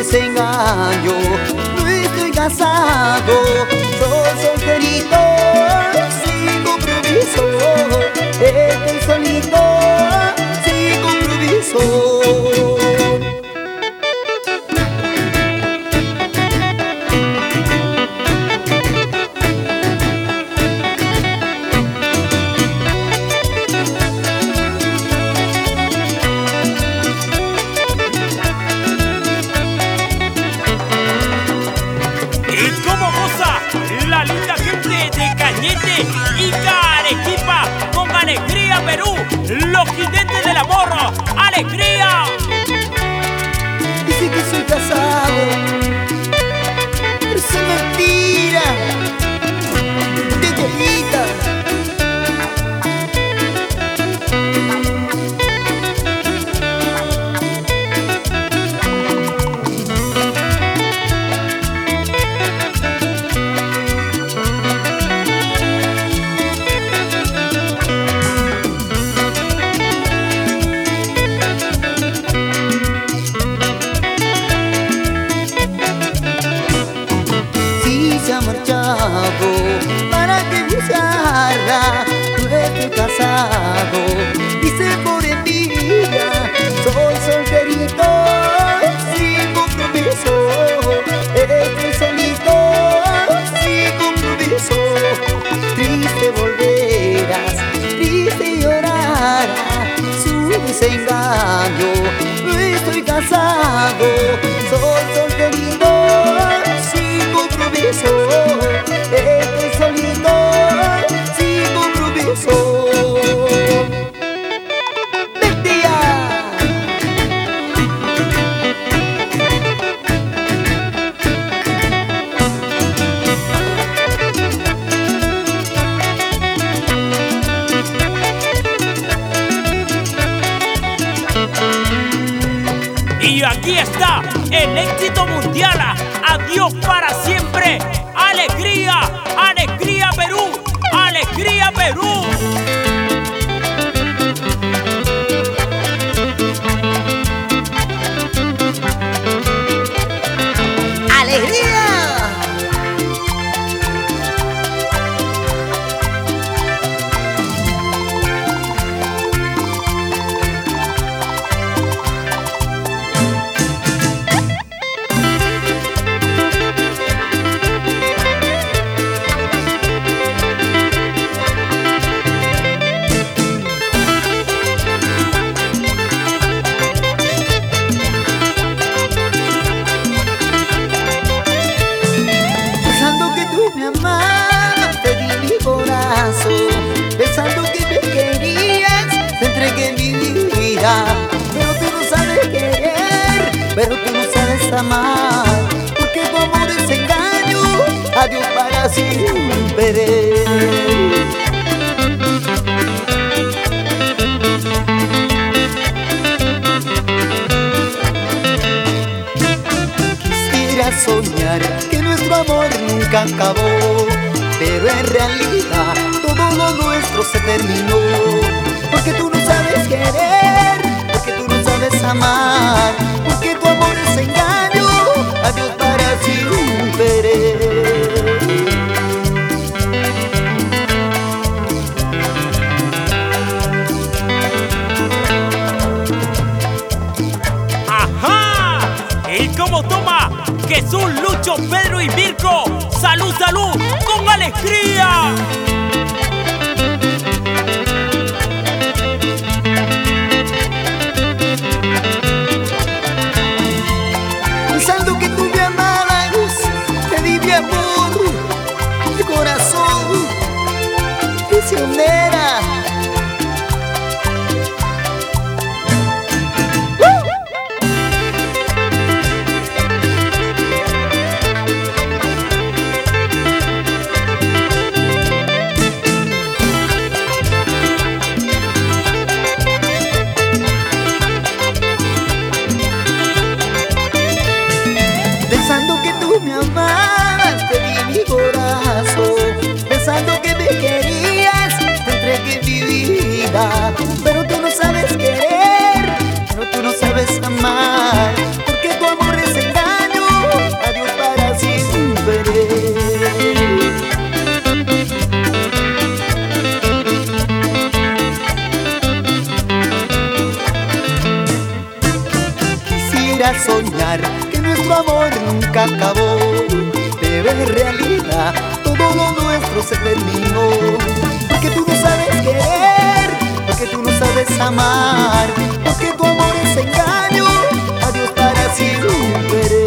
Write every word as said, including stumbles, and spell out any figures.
desengaño. No estoy casado, soy solterito, sin compromiso. Estoy solito, sin compromiso. La linda gente de Cañete y Arequipa con Alegría Perú, los jinetes del amor, alegría. Dice que soy casado, pero es mentira, de telita. Se ha marchado, ¿para qué buscarla? No estoy casado, dice por envidia. Soy solterito, sin compromiso. Estoy solito, sin compromiso. Triste volverás, triste llorará su desengaño. No estoy casado, soy solterito, estoy solito, sin compromiso. ¡Vete ya! Y aquí está el éxito mundial. Adiós para siempre. Alegría, alegría Perú, alegría Perú. ¡Alegría! Pensando que me querías, te entregué mi vida. Pero tú no sabes querer, pero tú no sabes amar, porque tu amor es engaño, adiós para siempre. Quisiera soñar que nuestro amor nunca acabó, pero en realidad todo lo nuestro se terminó. Porque tú no sabes querer, porque tú no sabes amar, porque tu amor es engaño, adiós para siempre. ¡Ajá! ¿Y cómo toma? Jesús, Lucho, Pedro y Mirko. ¡Salud, salud! ¡Con alegría! Pensando que tú me amabas, te di mi amor, mi corazón, prisionera. Pensando que tú me amabas, te di mi corazón. Pensando que me querías, te entregué mi vida. Pero tú no sabes querer, pero tú no sabes amar, porque tu amor es engaño. nuestro amor nunca acabó, pero en realidad todo lo nuestro se terminó. Porque tú no sabes querer, porque tú no sabes amar, porque tu amor es engaño, adiós para siempre.